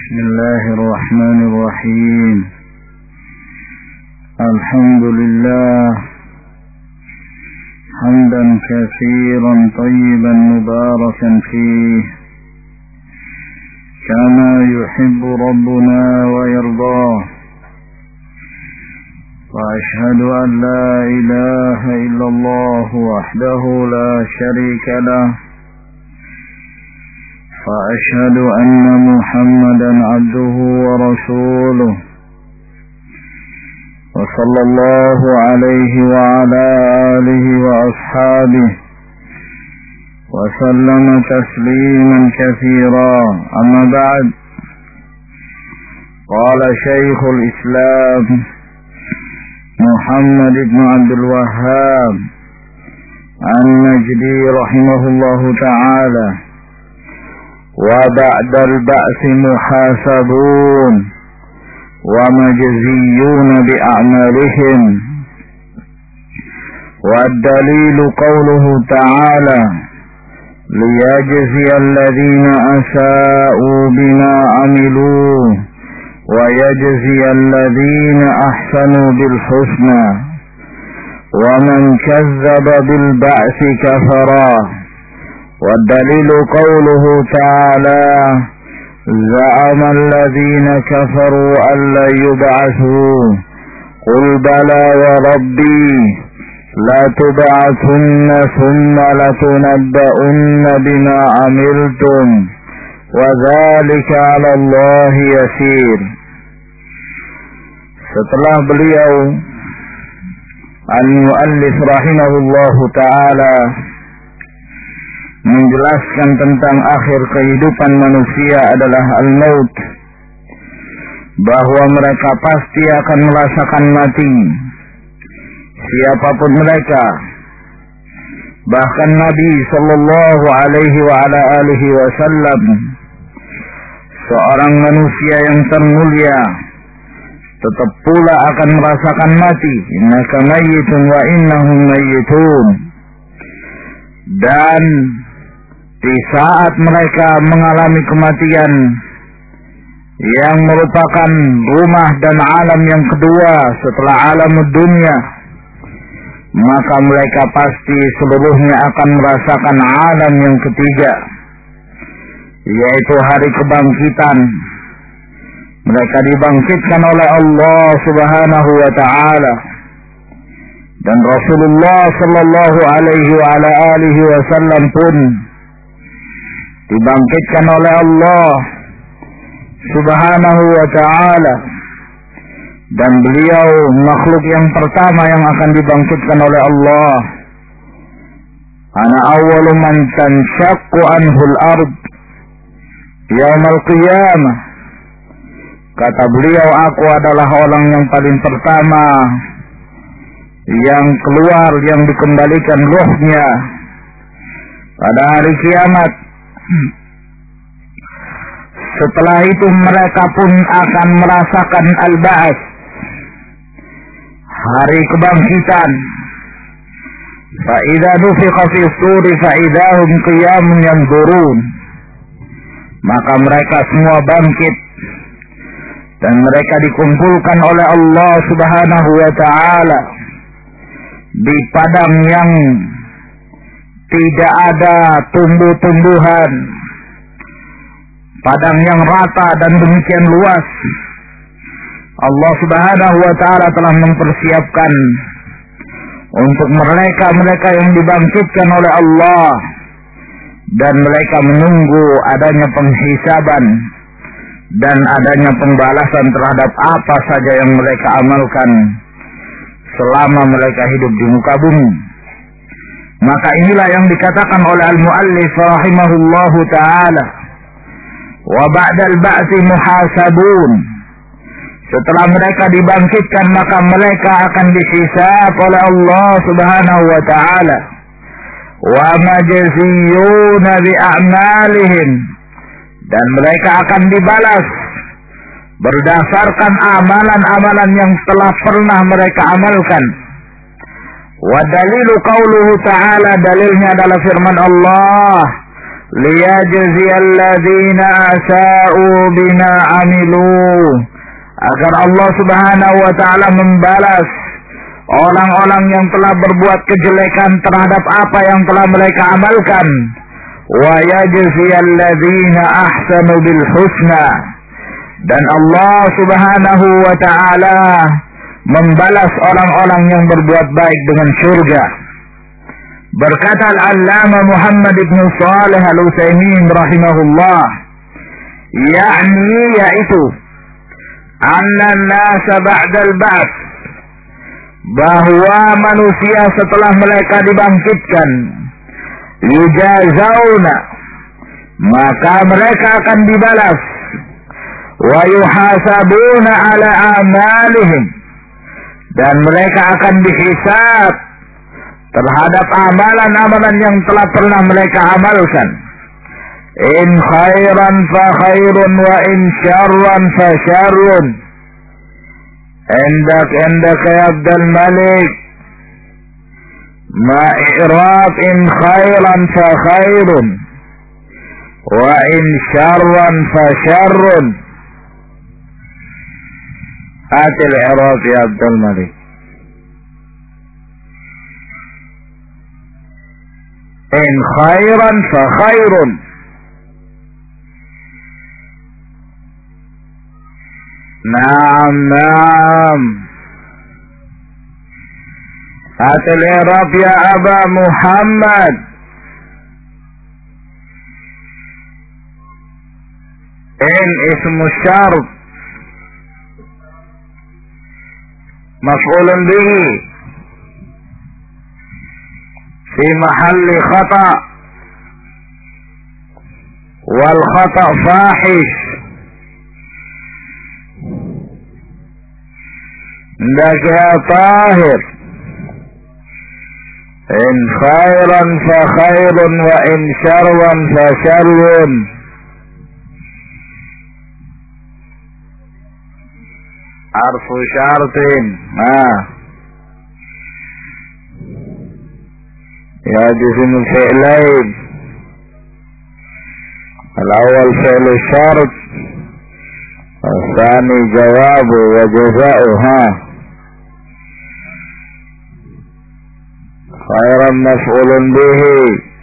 بسم الله الرحمن الرحيم. الحمد لله حمدا كثيرا طيبا مباركا فيه كما يحب ربنا ويرضاه، وأشهد أن لا إله إلا الله وحده لا شريك له، وأشهد أن محمدا عبده ورسوله، وصلى الله عليه وعلى آله وأصحابه وسلم تسليما كثيرا. أما بعد، قال شيخ الإسلام محمد بن عبد الوهاب النجدي رحمه الله تعالى: وبعد البعث محاسبون ومجزيون بأعمالهم. والدليل قوله تعالى: ليجزي الذين أساءوا بما عملوا ويجزي الذين أحسنوا بالحسنى ومن كذب بالبعث كفرا. والدليل قوله تعالى: زعم الذين كفروا أن لن يبعثوا قل بلى وربي لتبعثن ثم لتنبؤن بما عملتم وذلك على الله يسير. Setelah beliau al-muallif rahimahullahu ta'ala menjelaskan tentang akhir kehidupan manusia adalah al-maut, bahwa mereka pasti akan merasakan mati, siapapun mereka. Bahkan Nabi sallallahu alaihi wa ala alihi wasallam, seorang manusia yang termulia, tetap pula akan merasakan mati. Innaka mayyitun wa innahum mayyitun. Dan di saat mereka mengalami kematian yang merupakan rumah dan alam yang kedua setelah alam dunia, maka mereka pasti seluruhnya akan merasakan alam yang ketiga, yaitu hari kebangkitan. Mereka dibangkitkan oleh Allah Subhanahu wa ta'ala, dan Rasulullah sallallahu alaihi wa ala alihi wasallam pun dibangkitkan oleh Allah Subhanahu wa ta'ala, dan beliau makhluk yang pertama yang akan dibangkitkan oleh Allah. Ana awwalu man tanshaqqu anhul ard yaumal qiyamah. Kata beliau, aku adalah orang yang paling pertama yang keluar, yang dikembalikan ruhnya pada hari kiamat. Setelah itu mereka pun akan merasakan al-ba'ats, hari kebangkitan. Fa'idha nufiqa fi suri fa'idahum qiyamun yanzurun. Maka mereka semua bangkit, dan mereka dikumpulkan oleh Allah Subhanahu wa ta'ala di padang yang tidak ada tumbuh-tumbuhan, padang yang rata dan demikian luas. Allah Subhanahu wa ta'ala telah mempersiapkan untuk mereka yang dibangkitkan oleh Allah, dan mereka menunggu adanya penghisaban dan adanya pembalasan terhadap apa saja yang mereka amalkan selama mereka hidup di muka bumi. Maka inilah yang dikatakan oleh al-muallif rahimahullahu ta'ala: wa ba'dal ba'thi muhasabun. Setelah mereka dibangkitkan, maka mereka akan dihisab oleh Allah Subhanahu wa ta'ala. Wa majziyuna bi a'malihim. Dan mereka akan dibalas berdasarkan amalan-amalan yang telah pernah mereka amalkan. Wa dalilu qauluhu ta'ala, dalilnya adalah firman Allah: liyajziyal ladzina asa'u bima 'amilu, agar Allah Subhanahu wa taala membalas orang-orang yang telah berbuat kejelekan terhadap apa yang telah mereka amalkan, wa yajziyal ladzina ahsanu bil husna, dan Allah Subhanahu wa taala membalas orang-orang yang berbuat baik dengan surga. Berkata Al-Allamah Muhammad ibn Shalih Al-Utsaimin rahimahullah, yaitu anna an-nasa ba'dal ba'ts, bahwa manusia setelah mereka dibangkitkan, yujazauna, maka mereka akan dibalas, wa yuhasabuna ala amalihim, dan mereka akan dihisab terhadap amalan-amalan yang telah pernah mereka amalkan. In khairan fa khairun wa in syarran fa syarrun. Indak ya Abdul Malik, ma i'rab in khairan fa khairun wa in syarran fa syarrun. Atil i'rab ya Abdul Malik. In khairan fa khairun. Naam. Atil i'rab ya Aba Muhammad. In ismu syart, maf'ulun bihi fi mahalli khata', wal khata' fahish. Ndak ya tahir. In khairan fa khairun wa in syarran fa syarrun. Arfu syartin. Ya jisim fi'lain. Al-awwal fi'lu syart, al-thani jawabu wa jaza'uha. Khairan maf'ulun bihi.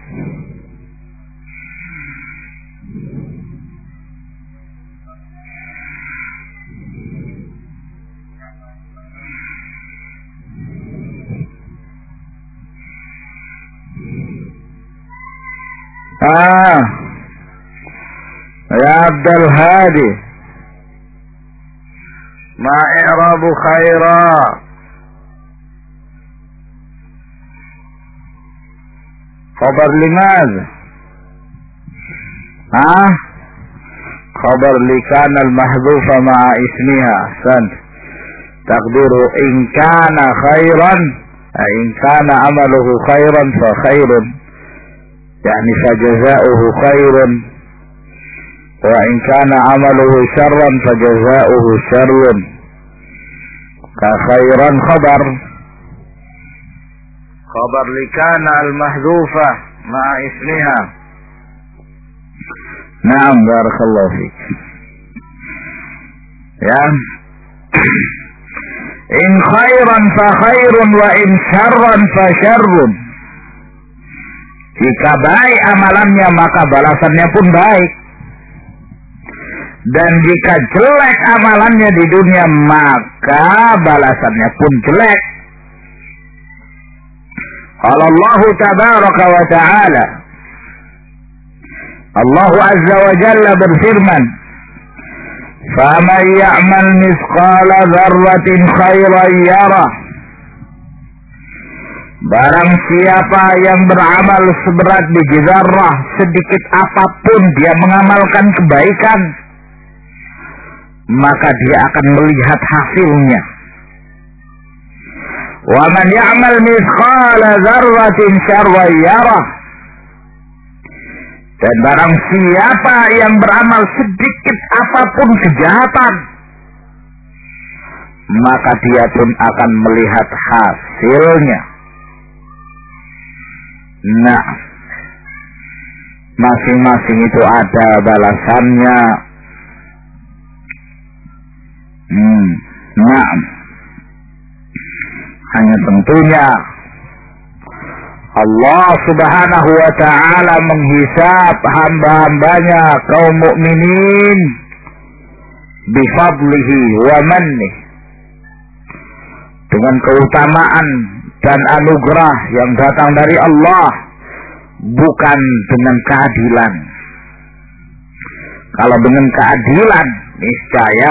Ya Abdul Hadi, ma i'rabu khaira? Khabar limadha? Khabar li kana al-mahdhufa ma'a ismiha. Ahsan. Taqdiru in kana khairan, in kana amaluhu khairan fa khairun, yani fa jazaohu khairun, wa in kana amaluhu syarran fa jazaohu syarrun. Ka khairan khabar likana al-mahdhufa ma'a ismiha. Naam, barakallahu fik. Ya, in khairan fa khairun wa in syarran fa syarrun. Jika baik amalannya maka balasannya pun baik, dan jika jelek amalannya di dunia maka balasannya pun jelek. Allah tabaraka wa ta'ala, Allah azza wa jalla berfirman, faman ya'mal mithqala dzarratin khairan yarah, barang siapa yang beramal seberat biji zarrah, sedikit apapun dia mengamalkan kebaikan, maka dia akan melihat hasilnya. Wa man ya'mal mithqala dzarratin syarran yarah, dan barang siapa yang beramal sedikit apapun kejahatan, maka dia pun akan melihat hasilnya. Nah, masing-masing itu ada balasannya. Nah, hanya tentunya Allah Subhanahu wa ta'ala menghisab hamba-hambanya kaum mukminin bifadlihi wa mannih, dengan keutamaan dan anugerah yang datang dari Allah, bukan dengan keadilan. Kalau dengan keadilan, niscaya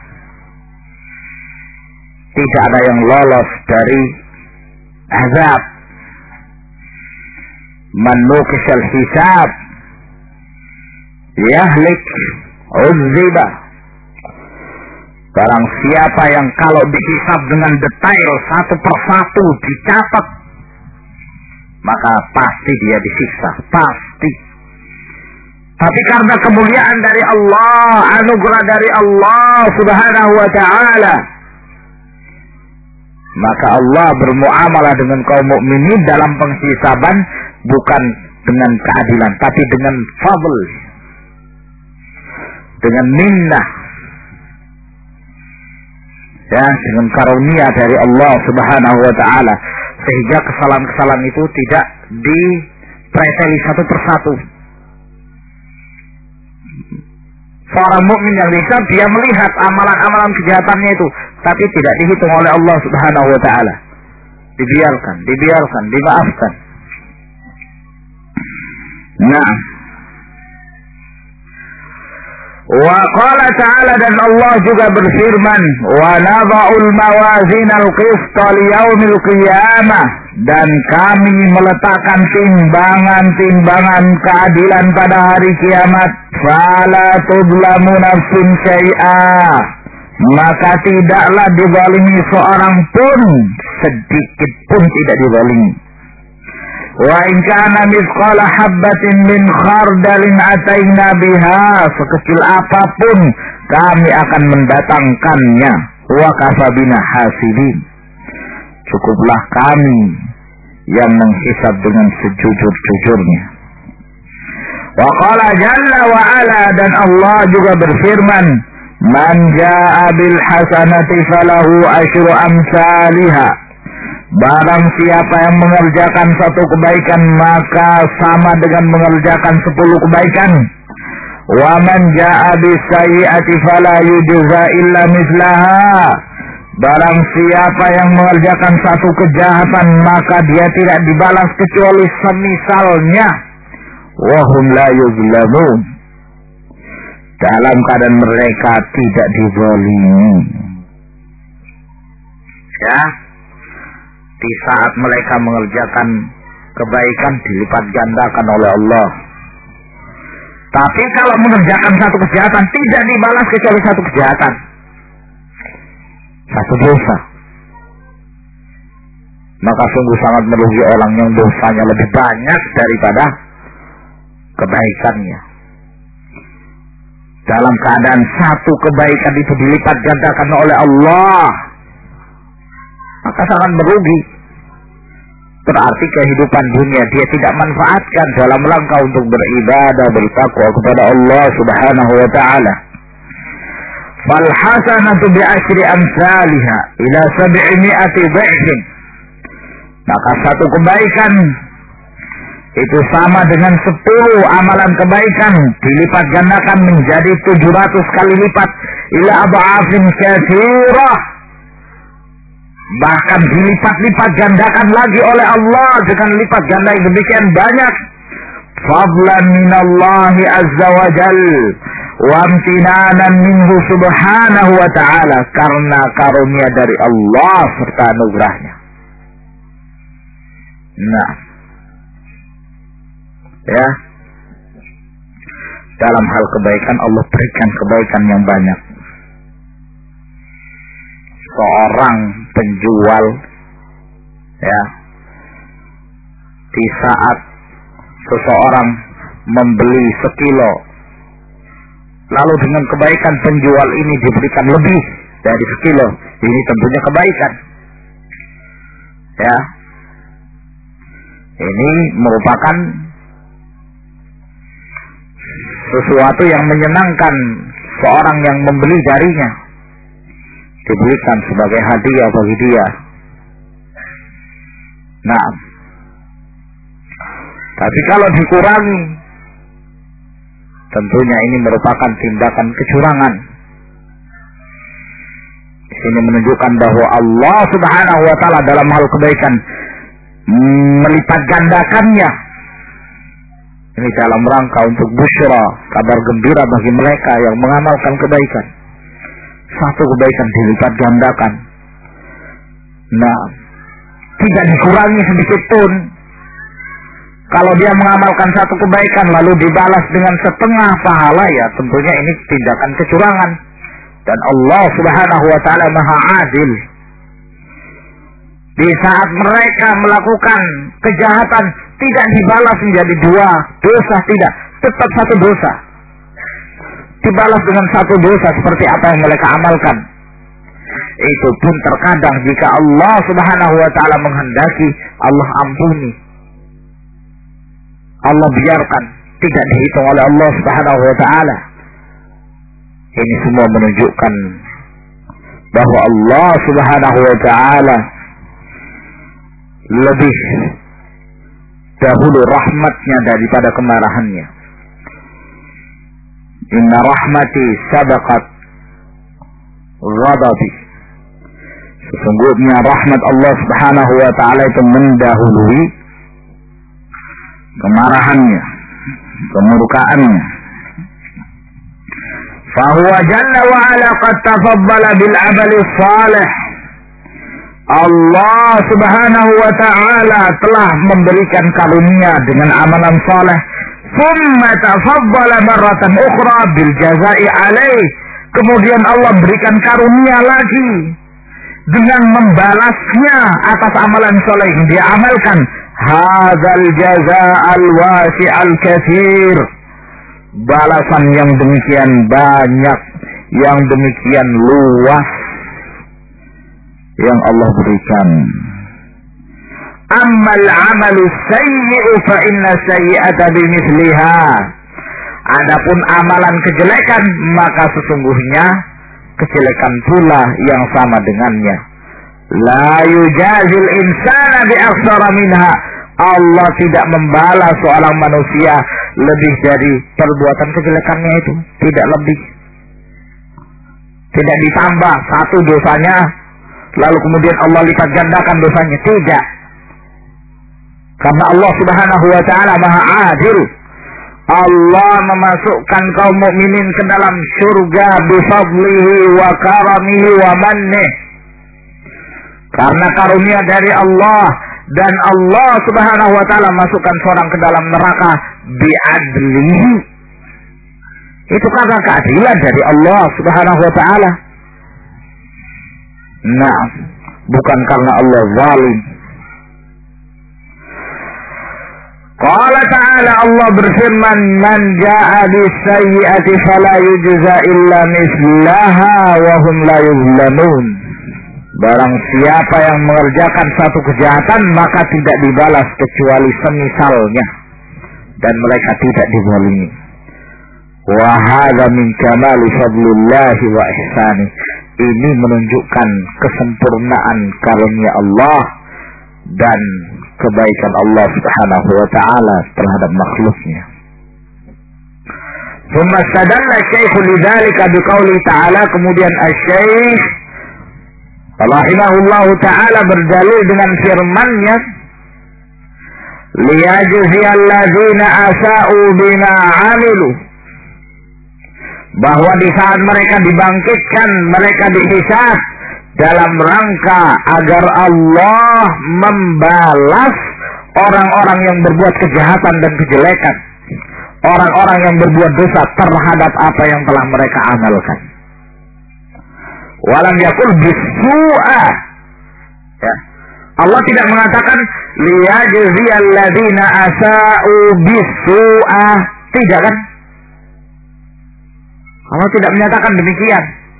tidak ada yang lolos dari azab. Man nuqishal hisab yahlik uzziba. Barang siapa yang kalau dihisab dengan detail satu persatu dicatat, maka pasti dia disiksa, pasti. Tapi karena kemuliaan dari Allah, anugerah dari Allah Subhanahu wa ta'ala, maka Allah bermuamalah dengan kaum mukminin dalam penghisaban bukan dengan keadilan, tapi dengan fadl, dengan minnah, ya, dengan karunia dari Allah Subhanahu wa ta'ala, sehingga kesalahan-kesalahan itu tidak dipreteli satu persatu. Seorang mukmin yang dihisab, dia melihat amalan-amalan kejahatannya itu, tapi tidak dihitung oleh Allah Subhanahu wa ta'ala. Dibiarkan, dimaafkan. Nah, wa qala ta'ala, dan Allah juga berfirman, wa nadha'ul mawazin al-qist li yaumil qiyamah, dan kami meletakkan timbangan-timbangan keadilan pada hari kiamat, fala tudlamu nafsun syai'a, maka tidaklah dizalimi seorang pun, sedikit pun tidak dizalimi. Wa in kana mithqala habbatin min khardalin ataina biha, sekecil apapun kami akan mendatangkannya. Wa kafa bina hasibin, cukuplah kami yang menghisab dengan sejujur-jujurnya. Wa qala jalla wa ala, dan Allah juga berfirman, man jaa bil hasanati falahu asyru amsalha, barang siapa yang mengerjakan satu kebaikan maka sama dengan mengerjakan 10 kebaikan. Wa man jaa bis sayyi'ati fala yujza illa mislaha, barang siapa yang mengerjakan satu kejahatan maka dia tidak dibalas kecuali semisalnya. Wa hum la yuzlamun, dalam keadaan mereka tidak dizalimi. Ya, di saat mereka mengerjakan kebaikan dilipat gandakan oleh Allah. Tapi kalau mengerjakan satu kejahatan tidak dibalas kecuali satu kejahatan, satu dosa, maka sungguh sangat merugi orang yang dosanya lebih banyak daripada kebaikannya. Dalam keadaan satu kebaikan itu dilipat gandakan oleh Allah, maka sangat merugi. Berarti kehidupan dunia dia tidak manfaatkan dalam rangka untuk beribadah, bertakwa kepada Allah Subhanahu wa ta'ala. Fal hasanatu bi asyri amsalha ila 700 dha'fin, maka satu kebaikan itu sama dengan 10 amalan kebaikan dilipat gandakan menjadi 700 kali lipat, ila adha'afin katsirah, bahkan dilipat-lipat gandakan lagi oleh Allah dengan lipat ganda yang demikian banyak. Fadlan minallahi azza wa jal wa amtinanan minhu subhanahu wa ta'ala, karena karunia dari Allah serta anugerahnya. Nah, ya, dalam hal kebaikan Allah berikan kebaikan yang banyak. Seorang penjual, ya, di saat seseorang membeli sekilo, lalu dengan kebaikan penjual ini diberikan lebih dari sekilo, ini tentunya kebaikan, ya. Ini merupakan sesuatu yang menyenangkan seorang yang membeli darinya, diberikan sebagai hadiah bagi dia. Nah, tapi kalau dikurangi, tentunya ini merupakan tindakan kecurangan. Di sini menunjukkan bahwa Allah Subhanahu wa taala dalam hal kebaikan melipat gandakannya. Ini dalam rangka untuk busyra, kabar gembira bagi mereka yang mengamalkan kebaikan. Satu kebaikan dilipat gandakan. Nah, tidak dikurangi sedikit pun. Kalau dia mengamalkan satu kebaikan lalu dibalas dengan setengah pahala, ya tentunya ini tindakan kecurangan. Dan Allah Subhanahu wa taala Maha Adil. Di saat mereka melakukan kejahatan, tidak dibalas menjadi dua dosa, tidak, tetap satu dosa. Dibalas dengan satu dosa seperti apa yang mereka amalkan. Itu pun terkadang jika Allah Subhanahu wa taala menghendaki, Allah ampuni, Allah biarkan, tidak dihitung oleh Allah Subhanahu wa taala. Ini semua menunjukkan bahwa Allah Subhanahu wa taala lebih dahulu rahmatnya daripada kemarahannya. Inna rahmati sabaqat ghadabi. Sesungguhnya rahmat Allah Subhanahu wa taala itu mendahului kemarahannya, kemurkaannya. Fahuwa jalla wa ala qad tafaddala bil amali salih. Allah Subhanahu wa taala telah memberikan karunia dengan amalan saleh. Thumma tafaddala marratan ukhra bil jazaa'i alaih. Kemudian Allah berikan karunia lagi dengan membalasnya atas amalan saleh yang dia amalkan. Hadzal jazaa'al wasi'al katsir. Balasan yang demikian banyak, yang demikian luas yang Allah berikan. Ammal amalu sayyi'u fa inna sayyi'ata bimithliha. Adapun amalan kejelekan, maka sesungguhnya kejelekan pula yang sama dengannya. La yujazil insana bi aktsara minha. Allah tidak membalas seorang manusia lebih dari perbuatan kejelekannya itu, tidak lebih. Tidak ditambah satu dosanya lalu kemudian Allah lipat gandakan dosanya, tidak. Karena Allah Subhanahu wa taala Maha Adil. Allah memasukkan kaum mukminin ke dalam surga bifadlihi wa karamihi wa mannih. Karena karunia dari Allah, dan Allah Subhanahu wa taala masukkan seorang ke dalam neraka bi'adlihi. Itu karena keadilan dari Allah Subhanahu wa taala. Nah, bukan karena Allah zalim. Qala ta'ala, Allah berfirman, man jaa'a bis-sayyi'ati fala yujza illa mislaha wa hum la yuzlamun. Barang siapa yang mengerjakan satu kejahatan, maka tidak dibalas kecuali semisalnya, dan mereka tidak dizalimi. Wa hadza min kamali fadlillahi wa ihsani. Ini menunjukkan kesempurnaan karunia Allah dan kebaikan Allah Subhanahu wa taala terhadap makhluknya. Thumma istadalla Syekh lidzalika biqauli ta'ala. Kemudian Asy-Syaikh rahimahullahu taala berdalil dengan firman-Nya, liyajziyal ladzina asa'u bima 'amilu. Bahwa di saat mereka dibangkitkan, mereka dihisab dalam rangka agar Allah membalas orang-orang yang berbuat kejahatan dan kejelekan, orang-orang yang berbuat dosa terhadap apa yang telah mereka amalkan. Walam yakul bisu'a. Ya. Allah tidak mengatakan liyajziyal ladzina asa'u bisu'a. Tidak, kan? Allah tidak menyatakan demikian.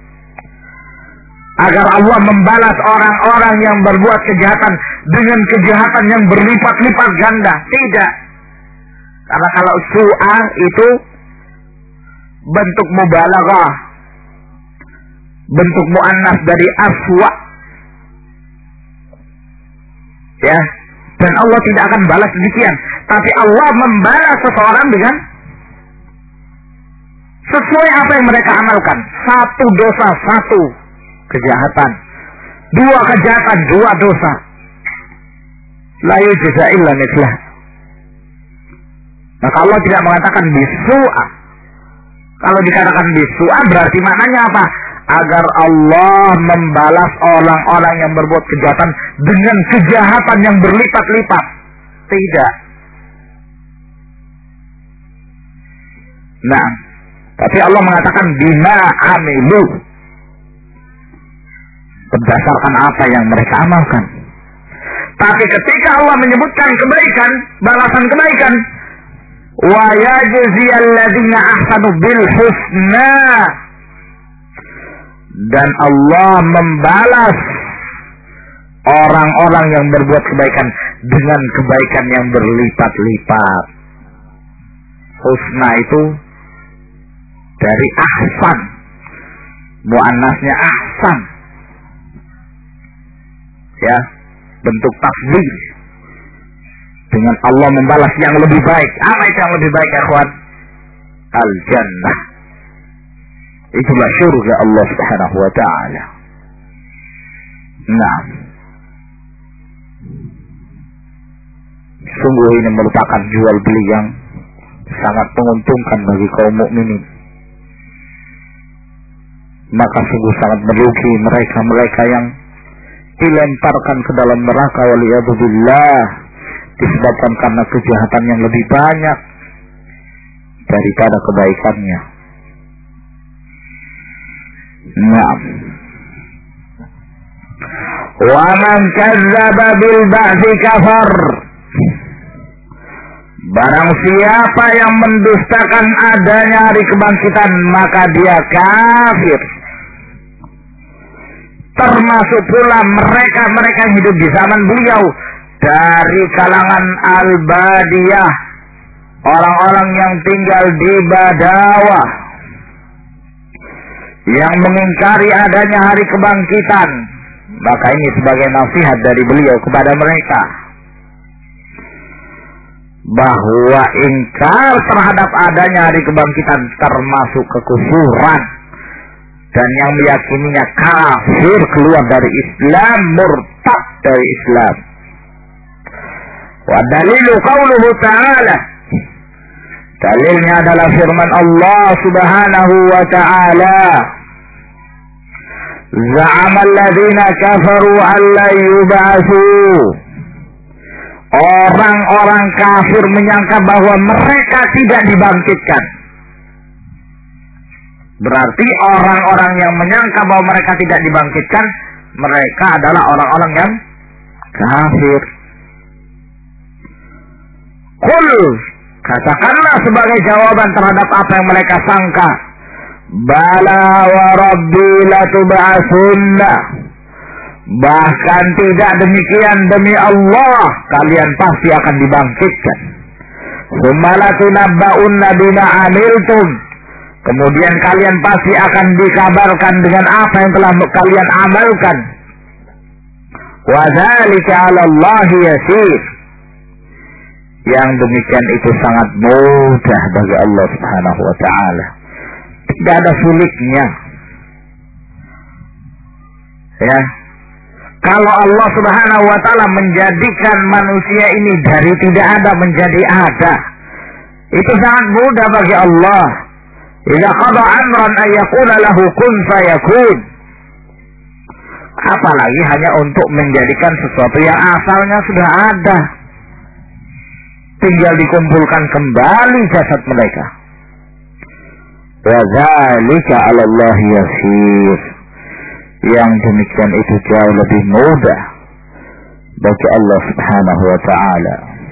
Agar Allah membalas orang-orang yang berbuat kejahatan dengan kejahatan yang berlipat-lipat ganda. Tidak. Karena kalau su'a itu bentuk mubalaghah, bentuk muannas dari aswa. Ya, dan Allah tidak akan balas demikian, tapi Allah membalas seseorang dengan sesuai apa yang mereka amalkan. Satu dosa, satu kejahatan. Dua kejahatan, dua dosa. La yujza illa mithlah. Maka Allah tidak mengatakan bisu'a. Kalau dikatakan bisu'a berarti maknanya apa? Agar Allah membalas orang-orang yang berbuat kejahatan dengan kejahatan yang berlipat-lipat. Tidak. Nah, tapi Allah mengatakan bima amilu, berdasarkan apa yang mereka amalkan. Tapi ketika Allah menyebutkan kebaikan, balasan kebaikan, wa yajziyal ladzina ahsanu bil husna, dan Allah membalas orang-orang yang berbuat kebaikan dengan kebaikan yang berlipat-lipat. Husna itu dari ahsan, muannasnya ahsan, ya, bentuk tafdhil. Dengan Allah membalas yang lebih baik. Apa itu yang lebih baik, ikhwan? Al-jannah. Itulah surga Allah Subhanahu wa ta'ala. Nah, sungguh ini merupakan jual beli yang sangat menguntungkan bagi kaum mukminin. Maka sungguh sangat merugi mereka yang dilemparkan ke dalam neraka waliyadzubillah disebabkan karena kejahatan yang lebih banyak daripada kebaikannya. Nah, wa man kazzaba bil ba'thi kafar. Barang siapa yang mendustakan adanya hari kebangkitan, maka dia kafir. Termasuk pula mereka yang hidup di zaman beliau dari kalangan al-badiyah, orang-orang yang tinggal di Badawah, yang mengingkari adanya hari kebangkitan. Maka ini sebagai nasihat dari beliau kepada mereka, bahwa ingkar terhadap adanya hari kebangkitan termasuk kekufuran, dan yang meyakininya kafir, keluar dari Islam, murtad dari Islam. Wa dalilu qauluhu ta'ala, dalilnya adalah firman Allah Subhanahu wa ta'ala, za'ama alladhina kafaru an la yub'atsu. Orang-orang kafir menyangka bahwa mereka tidak dibangkitkan. Berarti orang-orang yang menyangka bahwa mereka tidak dibangkitkan, mereka adalah orang-orang yang kafir. Qul, katakanlah sebagai jawaban terhadap apa yang mereka sangka, bala wa rabbi latub'atsunna. Bahkan tidak demikian, demi Allah kalian pasti akan dibangkitkan. Tsumma latunabba'unna bima 'amiltum. Kemudian kalian pasti akan dikabarkan dengan apa yang telah kalian amalkan. Wa dzalika 'ala Allahi yasir. Yang demikian itu sangat mudah bagi Allah Subhanahu wa ta'ala. Tidak ada sulitnya. Ya. Kalau Allah Subhanahu wa ta'ala menjadikan manusia ini dari tidak ada menjadi ada, itu sangat mudah bagi Allah. Idza qada amran ay yaqula lahu kun fayakun. Apalagi hanya untuk menjadikan sesuatu yang asalnya sudah ada, tinggal dikumpulkan kembali jasad mereka. Wa dzalika 'ala Allah yasir. Yang demikian itu jauh lebih mudah bagi Allah Subhanahu wa ta'ala.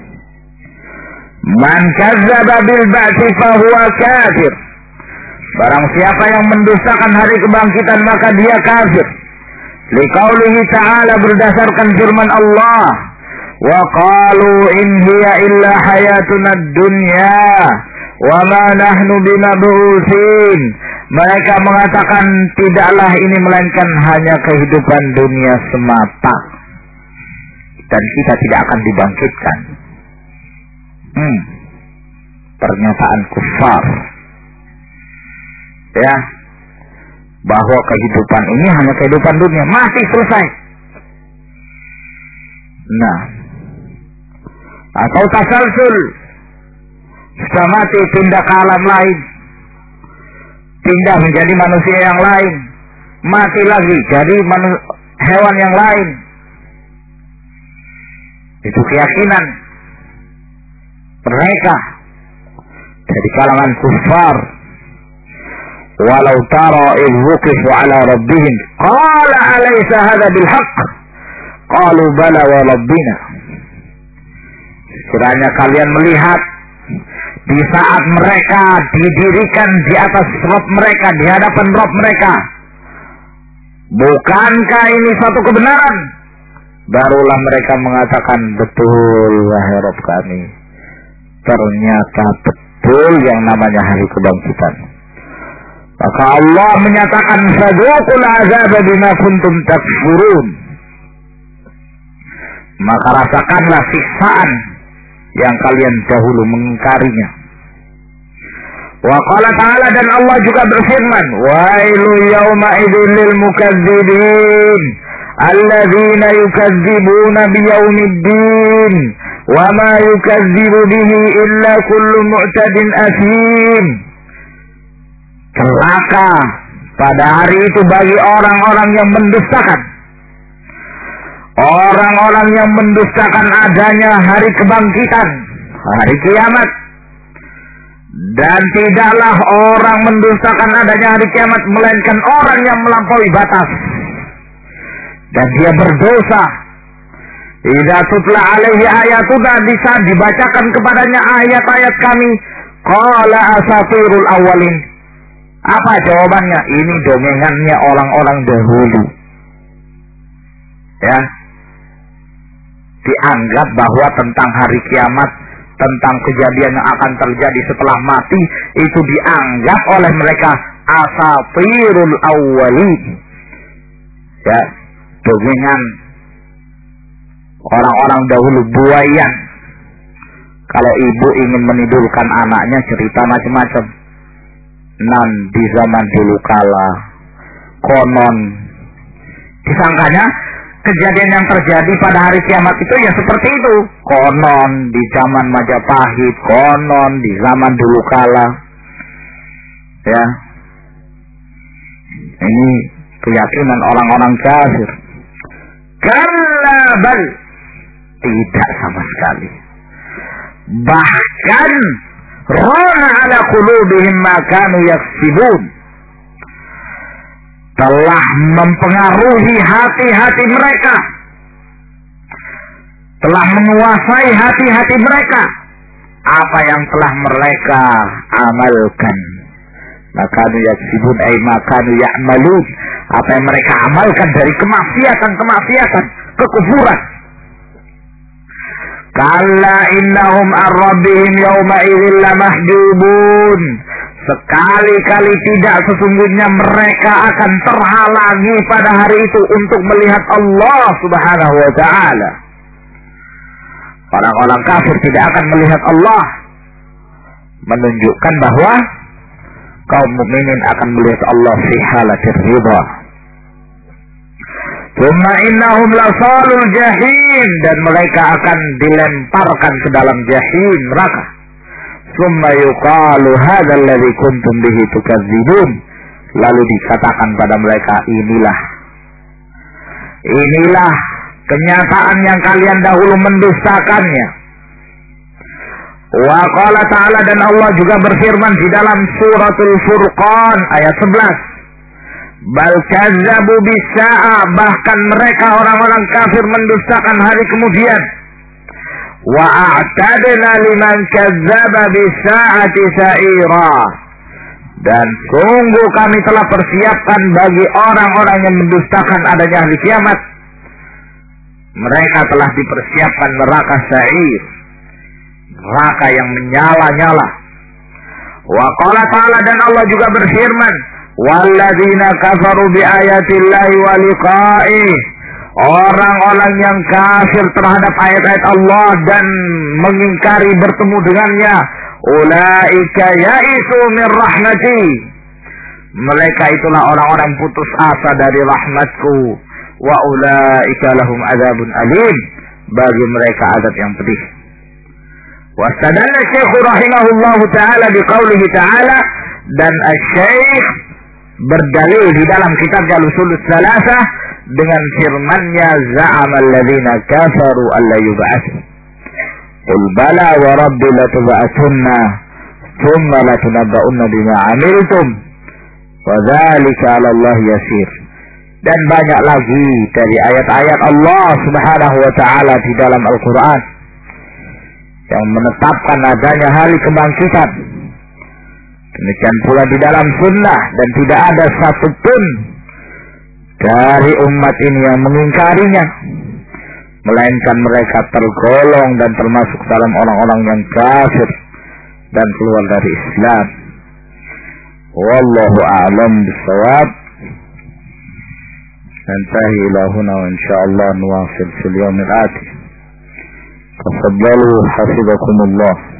Man kazzaba bil ba'tsi fahuwa kafir. Barang siapa yang mendustakan hari kebangkitan, maka dia kafir. Liqaulihi ta'ala, berdasarkan firman Allah, wa qalu in hiya illa hayatuna dunya wa ma nahnu bimab'utsin. Mereka mengatakan tidaklah ini melainkan hanya kehidupan dunia semata dan kita tidak akan dibangkitkan. Pernyataan kufar, ya, bahwa kehidupan ini hanya kehidupan dunia, mati selesai. Nah, atau tasalsul, sudah mati pindah ke alam lain, pindah menjadi manusia yang lain, mati lagi jadi hewan yang lain. Itu keyakinan mereka dari kalangan kufar. Walau tara idh wuqifu ala rabbihim qala alaysa hadha bil haqq qalu bala wa rabbina. Kiranya kalian melihat di saat mereka didirikan di atas Rabb mereka, di hadapan Rabb mereka, bukankah ini satu kebenaran? Barulah mereka mengatakan, betul wahai Rabb kami, ternyata betul yang namanya hari kebangkitan. Maka Allah menyatakan, fadzuqul azaba bima kuntum takfurun. Maka rasakanlah siksaan yang kalian dahulu mengingkarinya. Wa qala ta'ala, dan Allah juga berfirman, wailu yawma idzil lil mukadzibin alladzina yukadzibuna biyaumiddin wa ma yukadzibu bihi illa kullu mu'tadin asim. Celaka pada hari itu bagi orang-orang yang mendustakan, orang-orang yang mendustakan adanya hari kebangkitan, hari kiamat. Dan tidaklah orang mendustakan adanya hari kiamat melainkan orang yang melampaui batas dan dia berdosa. Idza tutla alaihi ayatuna, bisa dibacakan kepadanya ayat-ayat kami, qala asatirul awwalin. Apa jawabannya? Ini dongengannya orang-orang dahulu. Ya. Dianggap bahwa tentang hari kiamat, tentang kejadian yang akan terjadi setelah mati, itu dianggap oleh mereka asatirul awwalin. Ya, dongengan orang-orang dahulu, buayan. Kalau ibu ingin menidurkan anaknya, cerita macam-macam. Nan di zaman dulu kala, konon, disangkanya kejadian yang terjadi pada hari kiamat itu ya seperti itu. Konon di zaman Majapahit, konon di zaman dulu kala. Ya, ini keyakinan orang-orang kafir. Kalla bal, tidak sama sekali. Bahkan rana ala qulubihim ma kanu yaksibun, telah mempengaruhi hati-hati mereka, telah menguasai hati-hati mereka apa yang telah mereka amalkan. Makanu yaksibun ay makanu ya'malun, apa yang mereka amalkan dari kemaksiatan, kekufuran. Kalla innahum ar-rabbihim yawma idzin lamahjubun. Sekali-kali tidak, sesungguhnya mereka akan terhalangi pada hari itu untuk melihat Allah Subhanahu wa ta'ala. Orang-orang kafir tidak akan melihat Allah, menunjukkan bahwa kaum mukminin akan melihat Allah fi halatir ridha. Tsumma innahum lasalul jahim, dan mereka akan dilemparkan ke dalam jahim, neraka. Tsumma yuqalu hadzal ladzi kuntum bihi tukadzibun, lalu dikatakan pada mereka, inilah kenyataan yang kalian dahulu mendustakannya. Wa qala ta'ala, dan Allah juga berfirman di dalam suratul Furqan ayat 11, bal kazzabu bis-sa'a, bahkan mereka orang-orang kafir mendustakan hari kemudian. Wa a'tadna liman kazzaba bis-sa'ati sa'ira, dan sungguh kami telah persiapkan bagi orang-orang yang mendustakan adanya hari kiamat, mereka telah dipersiapkan neraka sa'ir, neraka yang menyala-nyala. Wa qala ta'ala, dan Allah juga berfirman, walladzina kafaru bi ayatillahi wa liqa'ih, orang-orang yang kafir terhadap ayat-ayat Allah dan mengingkari bertemu dengannya, ulaika ya'isu min rahmati, mereka itulah orang-orang putus asa dari rahmatku, wa ulaika lahum adzabun alim, bagi mereka azab yang pedih. Wastadalla Syekh rahimahullahu taala biqaulihi taala, dan Asy-Syaikh berdalil di dalam kitabnya Ushulus Tsalatsah dengan firman-Nya, za'ama alladziina kafaru alla yub'atsu qul bala wa rabbi latub'atsunna tsumma latunabba'unna bima 'amiltum wa dzalika 'ala Allah yasir. Dan banyak lagi dari ayat-ayat Allah Subhanahu wa taala di dalam Al-Qur'an yang menetapkan adanya hari kebangkitan. Demikian pula di dalam sunnah, dan tidak ada satupun dari umat ini yang mengingkarinya, melainkan mereka tergolong dan termasuk dalam orang-orang yang kafir dan keluar dari Islam. Wallahu a'lam bishawab. Nantahi ila huna wa insyaallah nuwasil fil yawmil ati. Tafaddalu hafizakumullah.